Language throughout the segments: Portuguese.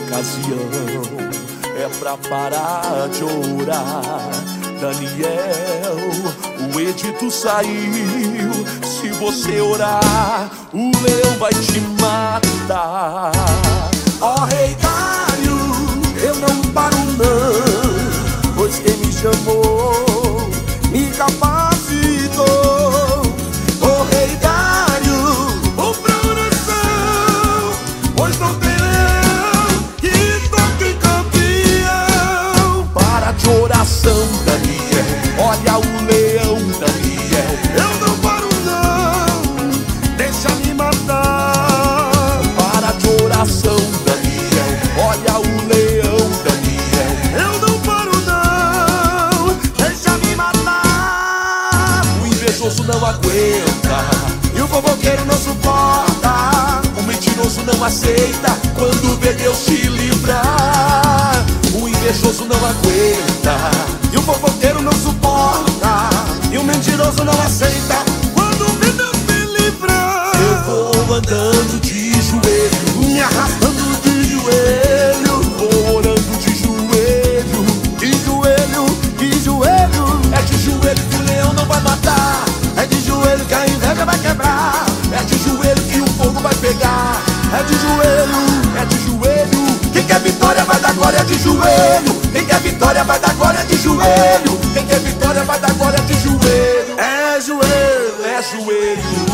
ocasião é pra parar de orar. Daniel, o edito saiu. Se você orar, o leão vai te matar. Ó rei Dário, eu não paro não, pois quem me chamou me capacitou. Ó rei Dário, vou pra oração, pois não tem leão que toque campeão. Para de oração, Daniel, olha o leão, Daniel. Eu não paro não, deixa me matar. Para de oração, Daniel, olha o leão, Daniel. Eu não paro não, deixa me matar. O invejoso não aguenta E o fofoqueiro não suporta. o mentiroso não aceita quando vê Deus se livrar. O invejoso não aguenta E o fofoqueiro não suporta. E o mentiroso não aceita quando vê Deus me livrar. Eu vou andando de joelho, Me arrastando de joelho, vou orando de joelho. de joelho, de joelho. É de joelho que o leão não vai matar. É de joelho que a inveja vai quebrar. É de joelho que o fogo vai pegar. É de joelho, É de joelho. quem quer vitória vai dar glória de joelho. Quem quer vitória vai dar glória de joelho. Quem quer vitória vai dar glória de joelho. É joelho, É joelho.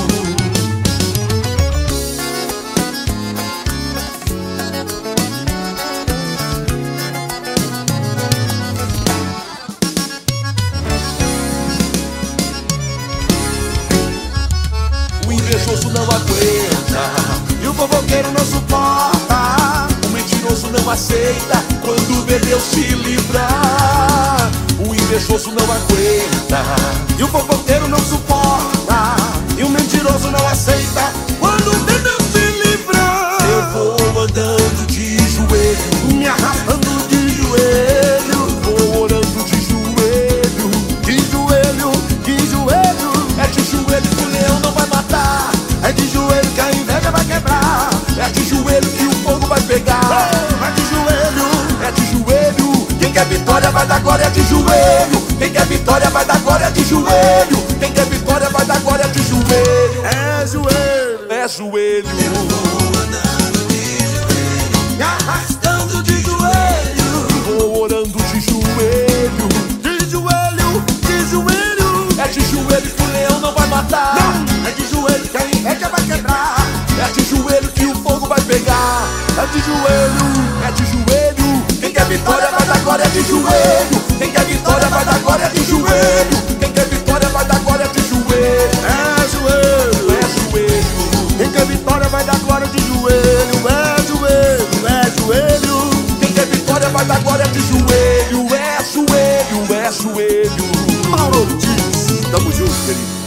O invejoso não aguenta, e o fofoqueiro não suporta. o mentiroso não aceita quando vê Deus se livrar. O invejoso não aguenta, E o fofoqueiro não suporta. E o mentiroso não aceita quando vê Deus se livrar. eu vou andando de joelho, Me arrastando de joelho, vou orando de joelho. de joelho, de joelho. É de joelho que o leão não vai matar. É de joelho que a inveja vai quebrar. É de joelho que o fogo vai pegar. É de joelho, É de joelho. quem quer vitória vai dar glória de joelho. Quem quer vitória vai dar glória de joelho. Quem quer vitória vai dar glória de joelho. É joelho, É joelho. me arrastando de joelho, Vou orando de joelho. de joelho, de joelho. É de joelho que o leão não vai matar. Não, é de joelho que a inveja vai quebrar. É de joelho que o fogo vai pegar. É de joelho, É de joelho. quem quer vitória vai dar glória de joelho. Quem quer vitória vai dar glória de joelho. Quem quer vitória vai dar glória de joelho. É joelho, É joelho. quem quer vitória vai dar glória de joelho. É joelho, é joelho. Quem quer vitória vai dar glória de joelho. É joelho. É joelho. Mauro Ortiz, tamo junto, querido.